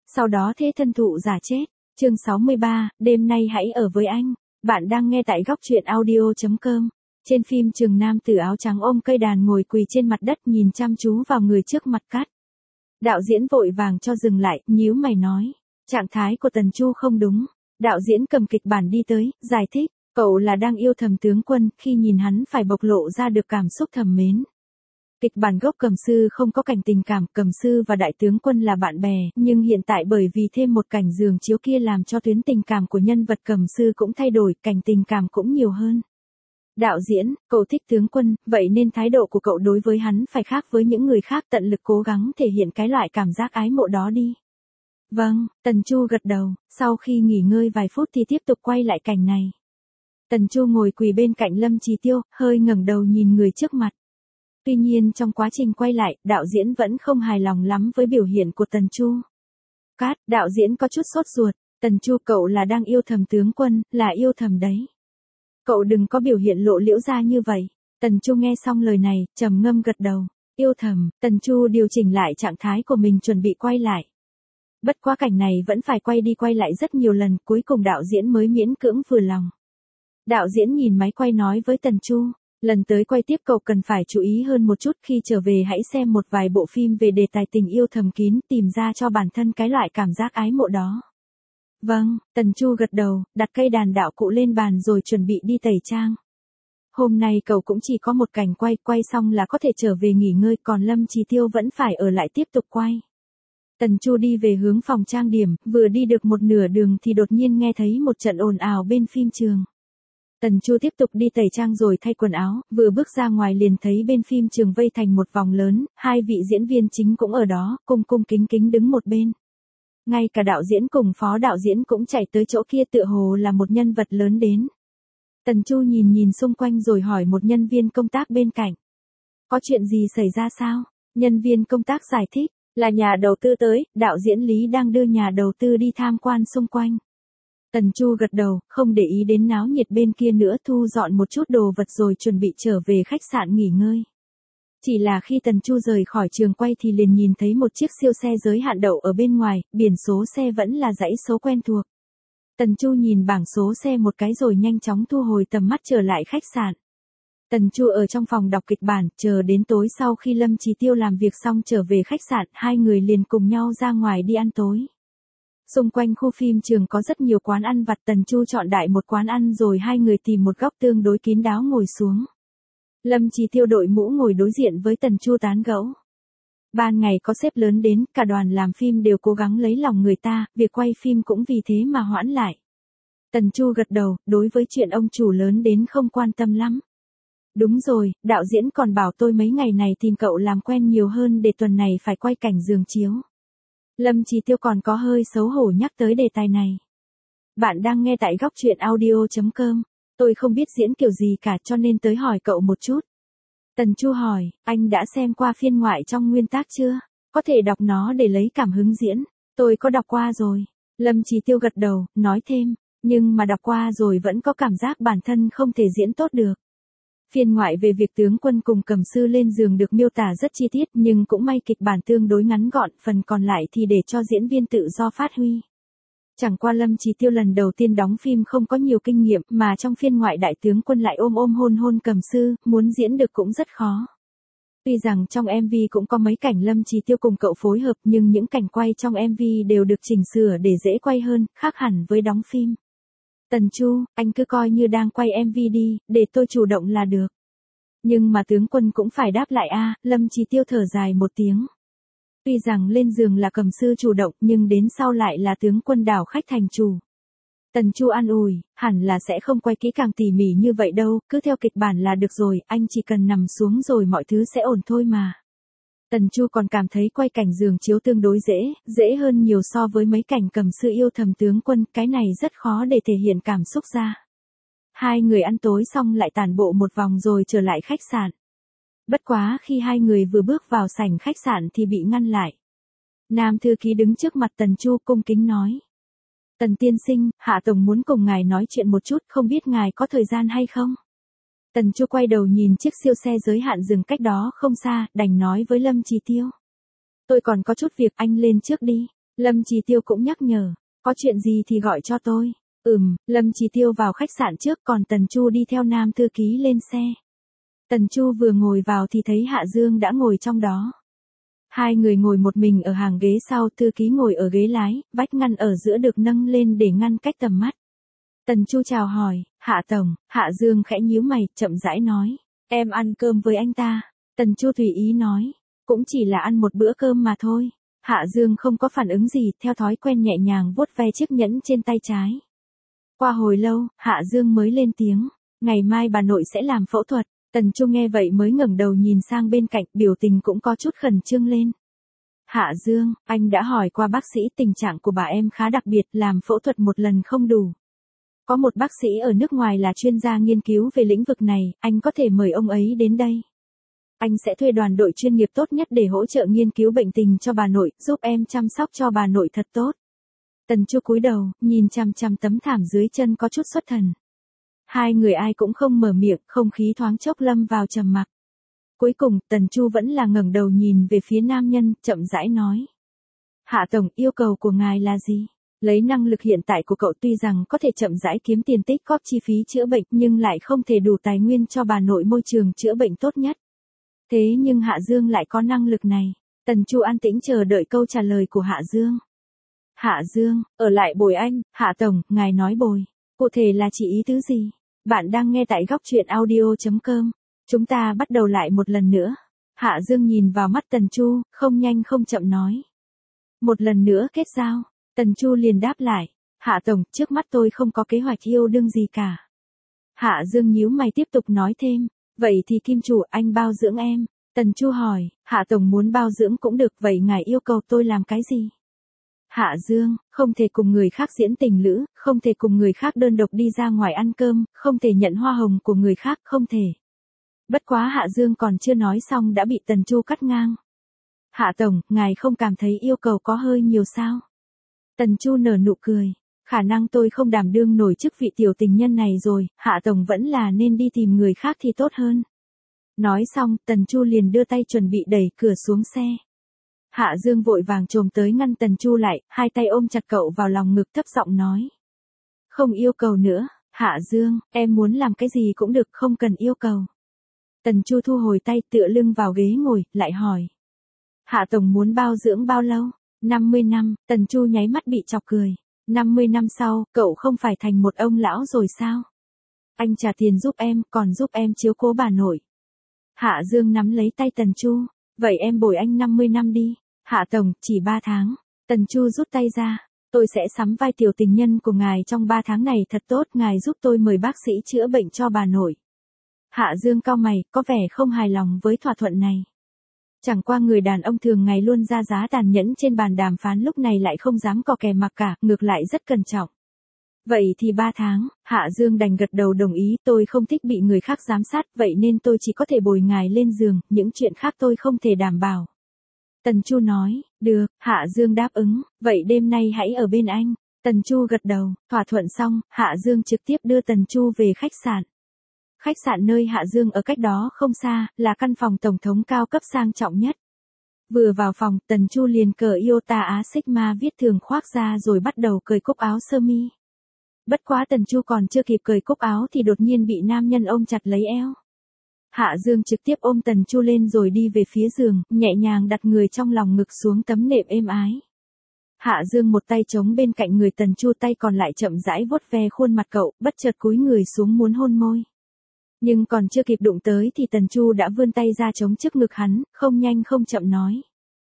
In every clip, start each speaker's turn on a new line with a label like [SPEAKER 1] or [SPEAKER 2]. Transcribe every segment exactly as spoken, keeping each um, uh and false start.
[SPEAKER 1] sau đó thế thân thụ giả chết. Chương sáu mươi ba, đêm nay hãy ở với anh. Bạn đang nghe tại góc truyện audio chấm com. Trên phim trường nam tử áo trắng ôm cây đàn ngồi quỳ trên mặt đất nhìn chăm chú vào người trước mặt cắt. Đạo diễn vội vàng cho dừng lại, nhíu mày nói. Trạng thái của Tần Chu không đúng. Đạo diễn cầm kịch bản đi tới, giải thích. Cậu là đang yêu thầm tướng quân, khi nhìn hắn phải bộc lộ ra được cảm xúc thầm mến. Kịch bản gốc Cầm Sư không có cảnh tình cảm, Cầm Sư và đại tướng quân là bạn bè, nhưng hiện tại bởi vì thêm một cảnh giường chiếu kia làm cho tuyến tình cảm của nhân vật Cầm Sư cũng thay đổi, cảnh tình cảm cũng nhiều hơn. Đạo diễn, cậu thích tướng quân, vậy nên thái độ của cậu đối với hắn phải khác với những người khác, tận lực cố gắng thể hiện cái loại cảm giác ái mộ đó đi. Vâng, Tần Chu gật đầu, sau khi nghỉ ngơi vài phút thì tiếp tục quay lại cảnh này. Tần Chu ngồi quỳ bên cạnh Lâm Chí Tiêu, hơi ngẩng đầu nhìn người trước mặt. Tuy nhiên trong quá trình quay lại, đạo diễn vẫn không hài lòng lắm với biểu hiện của Tần Chu. Cát, đạo diễn có chút sốt ruột, Tần Chu cậu là đang yêu thầm tướng quân, là yêu thầm đấy. Cậu đừng có biểu hiện lộ liễu ra như vậy. Tần Chu nghe xong lời này, trầm ngâm gật đầu, yêu thầm, Tần Chu điều chỉnh lại trạng thái của mình chuẩn bị quay lại. Bất quá cảnh này vẫn phải quay đi quay lại rất nhiều lần, cuối cùng đạo diễn mới miễn cưỡng vừa lòng. Đạo diễn nhìn máy quay nói với Tần Chu. Lần tới quay tiếp cậu cần phải chú ý hơn một chút, khi trở về hãy xem một vài bộ phim về đề tài tình yêu thầm kín, tìm ra cho bản thân cái loại cảm giác ái mộ đó. Vâng, Tần Chu gật đầu, đặt cây đàn đạo cụ lên bàn rồi chuẩn bị đi tẩy trang. Hôm nay cậu cũng chỉ có một cảnh quay, quay xong là có thể trở về nghỉ ngơi, còn Lâm Chí Tiêu vẫn phải ở lại tiếp tục quay. Tần Chu đi về hướng phòng trang điểm, vừa đi được một nửa đường thì đột nhiên nghe thấy một trận ồn ào bên phim trường. Tần Chu tiếp tục đi tẩy trang rồi thay quần áo, vừa bước ra ngoài liền thấy bên phim trường vây thành một vòng lớn, hai vị diễn viên chính cũng ở đó, cung cung kính kính đứng một bên. Ngay cả đạo diễn cùng phó đạo diễn cũng chạy tới chỗ kia, tựa hồ là một nhân vật lớn đến. Tần Chu nhìn nhìn xung quanh rồi hỏi một nhân viên công tác bên cạnh. Có chuyện gì xảy ra sao? Nhân viên công tác giải thích, là nhà đầu tư tới, đạo diễn Lý đang đưa nhà đầu tư đi tham quan xung quanh. Tần Chu gật đầu, không để ý đến náo nhiệt bên kia nữa, thu dọn một chút đồ vật rồi chuẩn bị trở về khách sạn nghỉ ngơi. Chỉ là khi Tần Chu rời khỏi trường quay thì liền nhìn thấy một chiếc siêu xe giới hạn đậu ở bên ngoài, biển số xe vẫn là dãy số quen thuộc. Tần Chu nhìn bảng số xe một cái rồi nhanh chóng thu hồi tầm mắt trở lại khách sạn. Tần Chu ở trong phòng đọc kịch bản, chờ đến tối sau khi Lâm Chí Tiêu làm việc xong trở về khách sạn, hai người liền cùng nhau ra ngoài đi ăn tối. Xung quanh khu phim trường có rất nhiều quán ăn vặt, Tần Chu chọn đại một quán ăn rồi hai người tìm một góc tương đối kín đáo ngồi xuống. Lâm Chí Tiêu đội mũ ngồi đối diện với Tần Chu tán gẫu. Ban ngày có sếp lớn đến, cả đoàn làm phim đều cố gắng lấy lòng người ta, việc quay phim cũng vì thế mà hoãn lại. Tần Chu gật đầu, đối với chuyện ông chủ lớn đến không quan tâm lắm. Đúng rồi, đạo diễn còn bảo tôi mấy ngày này tìm cậu làm quen nhiều hơn để tuần này phải quay cảnh giường chiếu. Lâm Chí Tiêu còn có hơi xấu hổ nhắc tới đề tài này. Bạn đang nghe tại góc truyện audio chấm com. Tôi không biết diễn kiểu gì cả cho nên tới hỏi cậu một chút. Tần Chu hỏi, anh đã xem qua phiên ngoại trong nguyên tác chưa? Có thể đọc nó để lấy cảm hứng diễn. Tôi có đọc qua rồi. Lâm Chí Tiêu gật đầu, nói thêm, nhưng mà đọc qua rồi vẫn có cảm giác bản thân không thể diễn tốt được. Phiên ngoại về việc tướng quân cùng Cầm Sư lên giường được miêu tả rất chi tiết, nhưng cũng may kịch bản tương đối ngắn gọn, phần còn lại thì để cho diễn viên tự do phát huy. Chẳng qua Lâm Chí Tiêu lần đầu tiên đóng phim không có nhiều kinh nghiệm, mà trong phiên ngoại đại tướng quân lại ôm ôm hôn hôn Cầm Sư, muốn diễn được cũng rất khó. Tuy rằng trong em vê cũng có mấy cảnh Lâm Chí Tiêu cùng cậu phối hợp, nhưng những cảnh quay trong em vê đều được chỉnh sửa để dễ quay hơn, khác hẳn với đóng phim. Tần Chu, anh cứ coi như đang quay em vê đi, để tôi chủ động là được. Nhưng mà tướng quân cũng phải đáp lại a. Lâm Chí Tiêu thở dài một tiếng. Tuy rằng lên giường là Cầm Sư chủ động, nhưng đến sau lại là tướng quân đảo khách thành chủ. Tần Chu an ủi, hẳn là sẽ không quay kỹ càng tỉ mỉ như vậy đâu, cứ theo kịch bản là được rồi, anh chỉ cần nằm xuống rồi mọi thứ sẽ ổn thôi mà. Tần Chu còn cảm thấy quay cảnh giường chiếu tương đối dễ, dễ hơn nhiều so với mấy cảnh Cầm Sư yêu thầm tướng quân, cái này rất khó để thể hiện cảm xúc ra. Hai người ăn tối xong lại tản bộ một vòng rồi trở lại khách sạn. Bất quá khi hai người vừa bước vào sảnh khách sạn thì bị ngăn lại. Nam thư ký đứng trước mặt Tần Chu cung kính nói. Tần tiên sinh, Hạ Tổng muốn cùng ngài nói chuyện một chút, không biết ngài có thời gian hay không? Tần Chu quay đầu nhìn chiếc siêu xe giới hạn dừng cách đó không xa, đành nói với Lâm Chí Tiêu. Tôi còn có chút việc, anh lên trước đi. Lâm Chí Tiêu cũng nhắc nhở, có chuyện gì thì gọi cho tôi. Ừm, Lâm Chí Tiêu vào khách sạn trước còn Tần Chu đi theo nam thư ký lên xe. Tần Chu vừa ngồi vào thì thấy Hạ Dương đã ngồi trong đó. Hai người ngồi một mình ở hàng ghế sau, thư ký ngồi ở ghế lái, vách ngăn ở giữa được nâng lên để ngăn cách tầm mắt. Tần Chu chào hỏi, Hạ Tổng. Hạ Dương khẽ nhíu mày, chậm rãi nói, em ăn cơm với anh ta. Tần Chu tùy ý nói, cũng chỉ là ăn một bữa cơm mà thôi. Hạ Dương không có phản ứng gì, theo thói quen nhẹ nhàng vuốt ve chiếc nhẫn trên tay trái. Qua hồi lâu, Hạ Dương mới lên tiếng, ngày mai bà nội sẽ làm phẫu thuật. Tần Chu nghe vậy mới ngẩng đầu nhìn sang bên cạnh, biểu tình cũng có chút khẩn trương lên. Hạ Dương, anh đã hỏi qua bác sĩ, tình trạng của bà em khá đặc biệt, làm phẫu thuật một lần không đủ. Có một bác sĩ ở nước ngoài là chuyên gia nghiên cứu về lĩnh vực này, anh có thể mời ông ấy đến đây. Anh sẽ thuê đoàn đội chuyên nghiệp tốt nhất để hỗ trợ nghiên cứu bệnh tình cho bà nội, giúp em chăm sóc cho bà nội thật tốt. Tần Chu cúi đầu, nhìn chằm chằm tấm thảm dưới chân có chút xuất thần. Hai người ai cũng không mở miệng, không khí thoáng chốc lâm vào trầm mặc. Cuối cùng, Tần Chu vẫn là ngẩng đầu nhìn về phía nam nhân, chậm rãi nói. Hạ Tổng, yêu cầu của ngài là gì? Lấy năng lực hiện tại của cậu tuy rằng có thể chậm rãi kiếm tiền tích góp chi phí chữa bệnh nhưng lại không thể đủ tài nguyên cho bà nội môi trường chữa bệnh tốt nhất. Thế nhưng Hạ Dương lại có năng lực này. Tần Chu an tĩnh chờ đợi câu trả lời của Hạ Dương. Hạ Dương, ở lại bồi anh. Hạ Tổng, ngài nói bồi. Cụ thể là chỉ ý tứ gì? Bạn đang nghe tại góc truyện audio chấm com. Chúng ta bắt đầu lại một lần nữa. Hạ Dương nhìn vào mắt Tần Chu, không nhanh không chậm nói. Một lần nữa kết giao. Tần Chu liền đáp lại. Hạ Tổng, trước mắt tôi không có kế hoạch yêu đương gì cả. Hạ Dương nhíu mày tiếp tục nói thêm. Vậy thì kim chủ anh bao dưỡng em. Tần Chu hỏi. Hạ Tổng muốn bao dưỡng cũng được, vậy ngài yêu cầu tôi làm cái gì? Hạ Dương, không thể cùng người khác diễn tình lữ, không thể cùng người khác đơn độc đi ra ngoài ăn cơm, không thể nhận hoa hồng của người khác, không thể. Bất quá Hạ Dương còn chưa nói xong đã bị Tần Chu cắt ngang. Hạ Tổng, ngài không cảm thấy yêu cầu có hơi nhiều sao? Tần Chu nở nụ cười. Khả năng tôi không đảm đương nổi chức vị tiểu tình nhân này rồi, Hạ Tổng vẫn là nên đi tìm người khác thì tốt hơn. Nói xong, Tần Chu liền đưa tay chuẩn bị đẩy cửa xuống xe. Hạ Dương vội vàng chồm tới ngăn Tần Chu lại, hai tay ôm chặt cậu vào lòng ngực thấp giọng nói. Không yêu cầu nữa, Hạ Dương, em muốn làm cái gì cũng được, không cần yêu cầu. Tần Chu thu hồi tay tựa lưng vào ghế ngồi, lại hỏi. Hạ Tổng muốn bao dưỡng bao lâu? năm mươi năm, Tần Chu nháy mắt bị chọc cười. năm mươi năm sau, cậu không phải thành một ông lão rồi sao? Anh trả tiền giúp em, còn giúp em chiếu cố bà nội. Hạ Dương nắm lấy tay Tần Chu. Vậy em bồi anh năm mươi năm đi. Hạ Tổng, chỉ ba tháng. Tần Chu rút tay ra. Tôi sẽ sắm vai tiểu tình nhân của ngài trong ba tháng này thật tốt, ngài giúp tôi mời bác sĩ chữa bệnh cho bà nội. Hạ Dương cau mày, có vẻ không hài lòng với thỏa thuận này. Chẳng qua người đàn ông thường ngày luôn ra giá tàn nhẫn trên bàn đàm phán lúc này lại không dám cò kè mặc cả, ngược lại rất cẩn trọng. Vậy thì ba tháng, Hạ Dương đành gật đầu đồng ý, tôi không thích bị người khác giám sát, vậy nên tôi chỉ có thể bồi ngài lên giường, những chuyện khác tôi không thể đảm bảo. Tần Chu nói, được, Hạ Dương đáp ứng, vậy đêm nay hãy ở bên anh. Tần Chu gật đầu, thỏa thuận xong, Hạ Dương trực tiếp đưa Tần Chu về khách sạn. Khách sạn nơi Hạ Dương ở cách đó không xa, là căn phòng tổng thống cao cấp sang trọng nhất. Vừa vào phòng, Tần Chu liền cởi Iota Á Sigma viết thường khoác ra rồi bắt đầu cởi cúc áo sơ mi. Bất quá Tần Chu còn chưa kịp cởi cúc áo thì đột nhiên bị nam nhân ôm chặt lấy eo. Hạ Dương trực tiếp ôm Tần Chu lên rồi đi về phía giường, nhẹ nhàng đặt người trong lòng ngực xuống tấm nệm êm ái. Hạ Dương một tay chống bên cạnh người Tần Chu, tay còn lại chậm rãi vuốt ve khuôn mặt cậu, bất chợt cúi người xuống muốn hôn môi. Nhưng còn chưa kịp đụng tới thì Tần Chu đã vươn tay ra chống trước ngực hắn, không nhanh không chậm nói.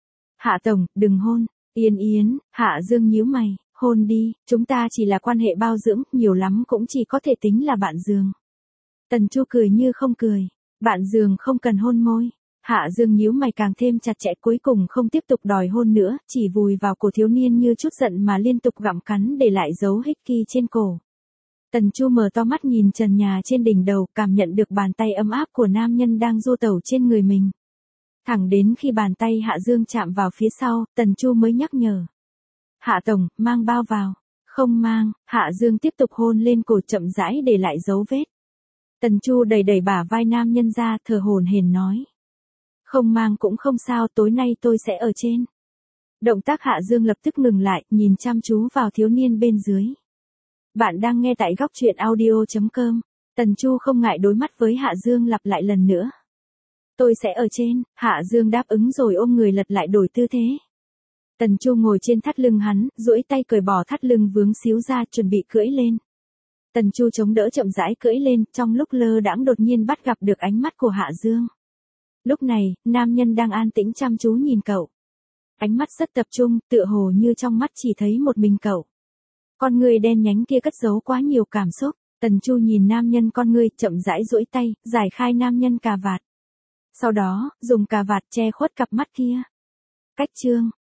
[SPEAKER 1] Hạ Tổng, đừng hôn. Yên Yến, Hạ Dương nhíu mày, hôn đi, chúng ta chỉ là quan hệ bao dưỡng, nhiều lắm cũng chỉ có thể tính là bạn giường. Tần Chu cười như không cười, bạn giường không cần hôn môi. Hạ Dương nhíu mày càng thêm chặt chẽ, cuối cùng không tiếp tục đòi hôn nữa, chỉ vùi vào cổ thiếu niên như chút giận mà liên tục gặm cắn để lại dấu hickey trên cổ. Tần Chu mở to mắt nhìn trần nhà trên đỉnh đầu, cảm nhận được bàn tay ấm áp của nam nhân đang du tẩu trên người mình. Thẳng đến khi bàn tay Hạ Dương chạm vào phía sau, Tần Chu mới nhắc nhở. Hạ Tổng, mang bao vào. Không mang, Hạ Dương tiếp tục hôn lên cổ chậm rãi để lại dấu vết. Tần Chu đẩy đẩy bả vai nam nhân ra, thở hổn hển nói. Không mang cũng không sao, tối nay tôi sẽ ở trên. Động tác Hạ Dương lập tức ngừng lại, nhìn chăm chú vào thiếu niên bên dưới. Bạn đang nghe tại góc truyện audio chấm com. Tần Chu không ngại đối mắt với Hạ Dương lặp lại lần nữa. Tôi sẽ ở trên, Hạ Dương đáp ứng rồi ôm người lật lại đổi tư thế. Tần Chu ngồi trên thắt lưng hắn, duỗi tay cởi bỏ thắt lưng vướng xíu ra chuẩn bị cưỡi lên. Tần Chu chống đỡ chậm rãi cưỡi lên, trong lúc lơ đãng đột nhiên bắt gặp được ánh mắt của Hạ Dương. Lúc này, nam nhân đang an tĩnh chăm chú nhìn cậu. Ánh mắt rất tập trung, tựa hồ như trong mắt chỉ thấy một mình cậu. Con người đen nhánh kia cất giấu quá nhiều cảm xúc. Tần Chu nhìn nam nhân con ngươi, chậm rãi duỗi tay, giải khai nam nhân cà vạt. Sau đó, dùng cà vạt che khuất cặp mắt kia. Cách chương,